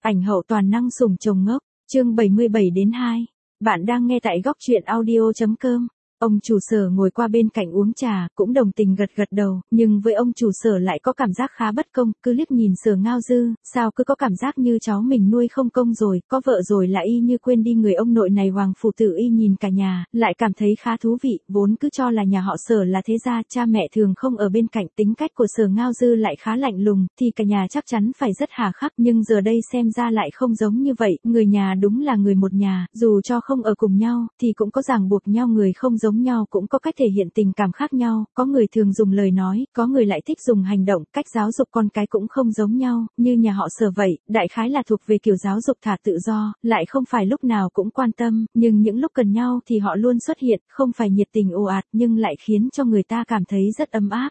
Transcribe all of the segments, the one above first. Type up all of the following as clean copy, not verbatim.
Ảnh hậu toàn năng sủng chồng ngốc, chương 77-2. Bạn đang nghe tại góc truyện audio.com. Ông chủ Sở ngồi qua bên cạnh uống trà, cũng đồng tình gật gật đầu, nhưng với ông chủ Sở lại có cảm giác khá bất công, cứ liếc nhìn Sở Ngao Dư, sao cứ có cảm giác như cháu mình nuôi không công rồi, có vợ rồi là y như quên đi người ông nội này. Hoàng phủ Tử Y nhìn cả nhà, lại cảm thấy khá thú vị, vốn cứ cho là nhà họ Sở là thế gia, cha mẹ thường không ở bên cạnh, tính cách của Sở Ngao Dư lại khá lạnh lùng, thì cả nhà chắc chắn phải rất hà khắc, nhưng giờ đây xem ra lại không giống như vậy, người nhà đúng là người một nhà, dù cho không ở cùng nhau, thì cũng có ràng buộc nhau, người không giống nhau cũng có cách thể hiện tình cảm khác nhau, có người thường dùng lời nói, có người lại thích dùng hành động, cách giáo dục con cái cũng không giống nhau, như nhà họ Sở vậy, đại khái là thuộc về kiểu giáo dục thả tự do, lại không phải lúc nào cũng quan tâm, nhưng những lúc cần nhau thì họ luôn xuất hiện, không phải nhiệt tình ồ ạt nhưng lại khiến cho người ta cảm thấy rất ấm áp.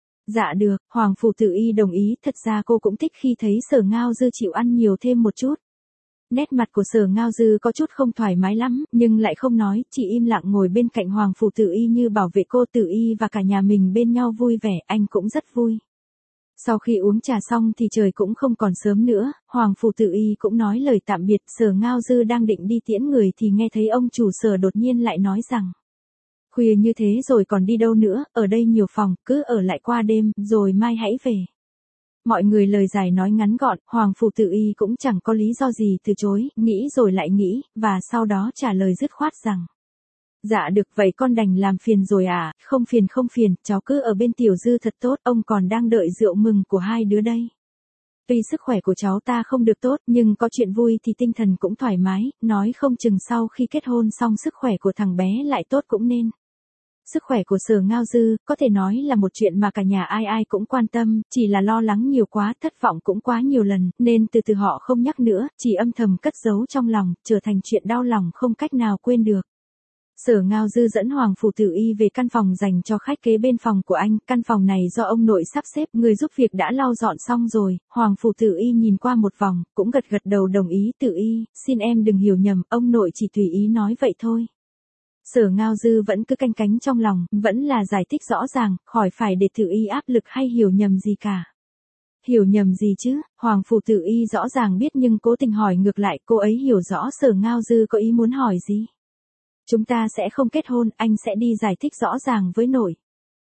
Dạ được, Hoàng phủ Tử Y đồng ý, thật ra cô cũng thích khi thấy Sở Ngao Dư chịu ăn nhiều thêm một chút. Nét mặt của Sở Ngao Dư có chút không thoải mái lắm, nhưng lại không nói, chỉ im lặng ngồi bên cạnh Hoàng phủ Tử Y như bảo vệ cô. Tử Y và cả nhà mình bên nhau vui vẻ, anh cũng rất vui. Sau khi uống trà xong thì trời cũng không còn sớm nữa, Hoàng phủ Tử Y cũng nói lời tạm biệt. Sở Ngao Dư đang định đi tiễn người thì nghe thấy ông chủ Sở đột nhiên lại nói rằng: khuya như thế rồi còn đi đâu nữa, ở đây nhiều phòng, cứ ở lại qua đêm, rồi mai hãy về. Mọi người lời dài nói ngắn gọn, Hoàng phủ Tử Y cũng chẳng có lý do gì từ chối, nghĩ rồi lại nghĩ, và sau đó trả lời dứt khoát rằng: dạ được, vậy con đành làm phiền rồi à. Không phiền, cháu cứ ở bên Tiểu Dư thật tốt, ông còn đang đợi rượu mừng của hai đứa đây. Tuy sức khỏe của cháu ta không được tốt, nhưng có chuyện vui thì tinh thần cũng thoải mái, nói không chừng sau khi kết hôn xong sức khỏe của thằng bé lại tốt cũng nên. Sức khỏe của Sở Ngao Dư, có thể nói là một chuyện mà cả nhà ai ai cũng quan tâm, chỉ là lo lắng nhiều quá, thất vọng cũng quá nhiều lần, nên từ từ họ không nhắc nữa, chỉ âm thầm cất giấu trong lòng, trở thành chuyện đau lòng không cách nào quên được. Sở Ngao Dư dẫn Hoàng phủ Tử Y về căn phòng dành cho khách kế bên phòng của anh, căn phòng này do ông nội sắp xếp, người giúp việc đã lau dọn xong rồi. Hoàng phủ Tử Y nhìn qua một vòng, cũng gật gật đầu đồng ý. Tử Y, xin em đừng hiểu nhầm, ông nội chỉ tùy ý nói vậy thôi. Sở Ngao Dư vẫn cứ canh cánh trong lòng, vẫn là giải thích rõ ràng, khỏi phải để Tử Y áp lực hay hiểu nhầm gì cả. Hiểu nhầm gì chứ, Hoàng phủ Tử Y rõ ràng biết nhưng cố tình hỏi ngược lại, cô ấy hiểu rõ Sở Ngao Dư có ý muốn hỏi gì. Chúng ta sẽ không kết hôn, anh sẽ đi giải thích rõ ràng với nội.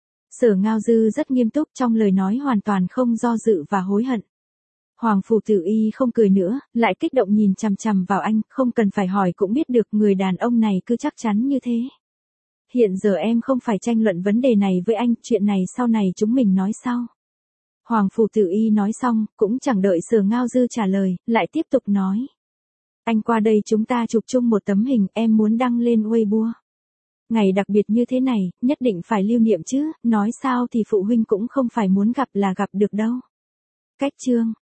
Sở Ngao Dư rất nghiêm túc, trong lời nói hoàn toàn không do dự và hối hận. Hoàng phủ Tử Y không cười nữa, lại kích động nhìn chằm chằm vào anh, không cần phải hỏi cũng biết được người đàn ông này cứ chắc chắn như thế. Hiện giờ em không phải tranh luận vấn đề này với anh, chuyện này sau này chúng mình nói sau. Hoàng phủ Tử Y nói xong, cũng chẳng đợi Sở Ngao Dư trả lời, lại tiếp tục nói: anh qua đây chúng ta chụp chung một tấm hình, em muốn đăng lên Weibo. Ngày đặc biệt như thế này, nhất định phải lưu niệm chứ, nói sao thì phụ huynh cũng không phải muốn gặp là gặp được đâu. Cách chương